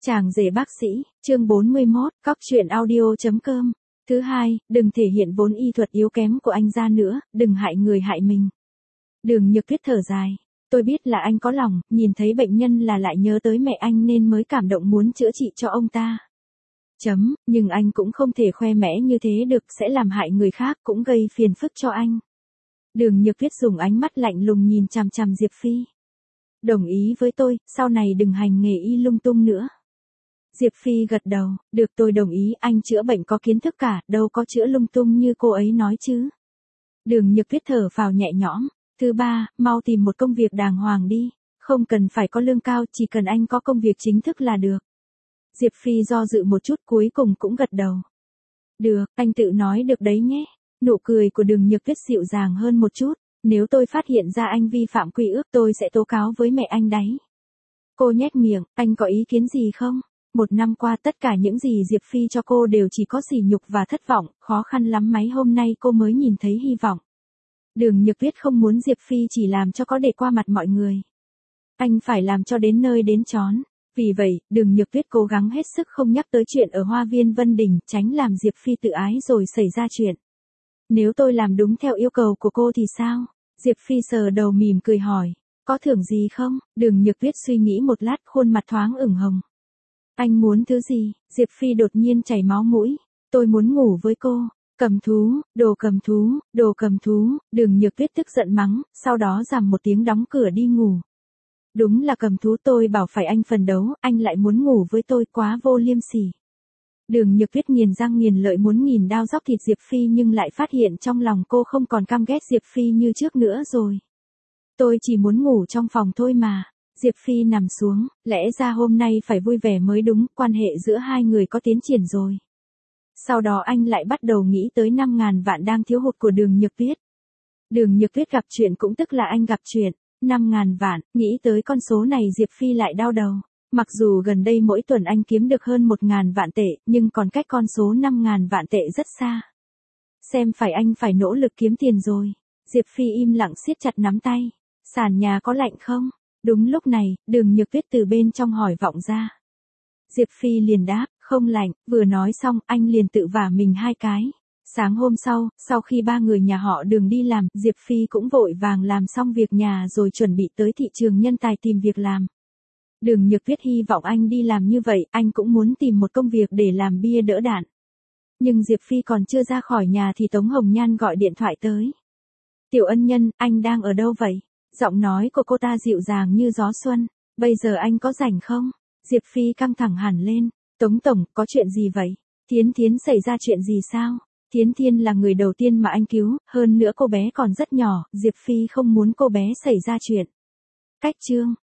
Chàng rể bác sĩ, chương 41, cóc truyện audio.com. Thứ hai, đừng thể hiện vốn y thuật yếu kém của anh ra nữa, đừng hại người hại mình. Đường Nhược Tuyết thở dài. Tôi biết là anh có lòng, nhìn thấy bệnh nhân là lại nhớ tới mẹ anh nên mới cảm động muốn chữa trị cho ông ta. Nhưng anh cũng không thể khoe mẽ như thế được, sẽ làm hại người khác, cũng gây phiền phức cho anh. Đường Nhược Tuyết dùng ánh mắt lạnh lùng nhìn chằm chằm Diệp Phi. Đồng ý với tôi, sau này đừng hành nghề y lung tung nữa. Diệp Phi gật đầu, được, tôi đồng ý, anh chữa bệnh có kiến thức cả, đâu có chữa lung tung như cô ấy nói chứ. Đường Nhược Tuyết thở phào nhẹ nhõm. Thứ ba, mau tìm một công việc đàng hoàng đi, không cần phải có lương cao, chỉ cần anh có công việc chính thức là được. Diệp Phi do dự một chút cuối cùng cũng gật đầu. Được, anh tự nói được đấy nhé. Nụ cười của Đường Nhược Tuyết dịu dàng hơn một chút. Nếu tôi phát hiện ra anh vi phạm quy ước tôi sẽ tố cáo với mẹ anh đấy. Cô nhếch miệng, anh có ý kiến gì không? Một năm qua tất cả những gì Diệp Phi cho cô đều chỉ có sỉ nhục và thất vọng, khó khăn lắm mấy hôm nay cô mới nhìn thấy hy vọng. Đường Nhược Tuyết không muốn Diệp Phi chỉ làm cho có để qua mặt mọi người. Anh phải làm cho đến nơi đến chốn. Vì vậy, Đường Nhược Tuyết cố gắng hết sức không nhắc tới chuyện ở Hoa viên Vân Đình, tránh làm Diệp Phi tự ái rồi xảy ra chuyện. Nếu tôi làm đúng theo yêu cầu của cô thì sao? Diệp Phi sờ đầu mỉm cười hỏi. Có thưởng gì không? Đường Nhược Tuyết suy nghĩ một lát, khuôn mặt thoáng ửng hồng. Anh muốn thứ gì? Diệp Phi đột nhiên chảy máu mũi. Tôi muốn ngủ với cô. Cầm thú, đồ cầm thú, đồ cầm thú. Đường Nhược Tuyết tức giận mắng, sau đó rầm một tiếng đóng cửa đi ngủ. Đúng là cầm thú, tôi bảo phải anh phấn đấu, anh lại muốn ngủ với tôi, quá vô liêm sỉ. Đường Nhược Tuyết nghiền răng nghiền lợi muốn nghìn đao róc thịt Diệp Phi nhưng lại phát hiện trong lòng cô không còn căm ghét Diệp Phi như trước nữa rồi. Tôi chỉ muốn ngủ trong phòng thôi mà. Diệp Phi nằm xuống, lẽ ra hôm nay phải vui vẻ mới đúng, quan hệ giữa hai người có tiến triển rồi. Sau đó anh lại bắt đầu nghĩ tới 5.000 vạn đang thiếu hụt của Đường Nhược Tuyết. Đường Nhược Tuyết gặp chuyện cũng tức là anh gặp chuyện. 5.000 vạn, nghĩ tới con số này Diệp Phi lại đau đầu. Mặc dù gần đây mỗi tuần anh kiếm được hơn 1.000 vạn tệ, nhưng còn cách con số 5.000 vạn tệ rất xa. Xem phải anh phải nỗ lực kiếm tiền rồi. Diệp Phi im lặng siết chặt nắm tay. Sàn nhà có lạnh không? Đúng lúc này, Đường Nhược Tuyết từ bên trong hỏi vọng ra. Diệp Phi liền đáp, không lạnh, vừa nói xong anh liền tự vả mình 2 cái. Sáng hôm sau khi 3 người nhà họ Đường đi làm, Diệp Phi cũng vội vàng làm xong việc nhà rồi chuẩn bị tới thị trường nhân tài tìm việc làm. Đường Nhược Tuyết hy vọng anh đi làm như vậy, anh cũng muốn tìm một công việc để làm bia đỡ đạn. Nhưng Diệp Phi còn chưa ra khỏi nhà thì Tống Hồng Nhan gọi điện thoại tới. Tiểu ân nhân, anh đang ở đâu vậy? Giọng nói của cô ta dịu dàng như gió xuân. Bây giờ anh có rảnh không? Diệp Phi căng thẳng hẳn lên. Tống tổng, có chuyện gì vậy? Thiến Thiến xảy ra chuyện gì sao? Thiến Thiên là người đầu tiên mà anh cứu, hơn nữa cô bé còn rất nhỏ, Diệp Phi không muốn cô bé xảy ra chuyện. Cách chương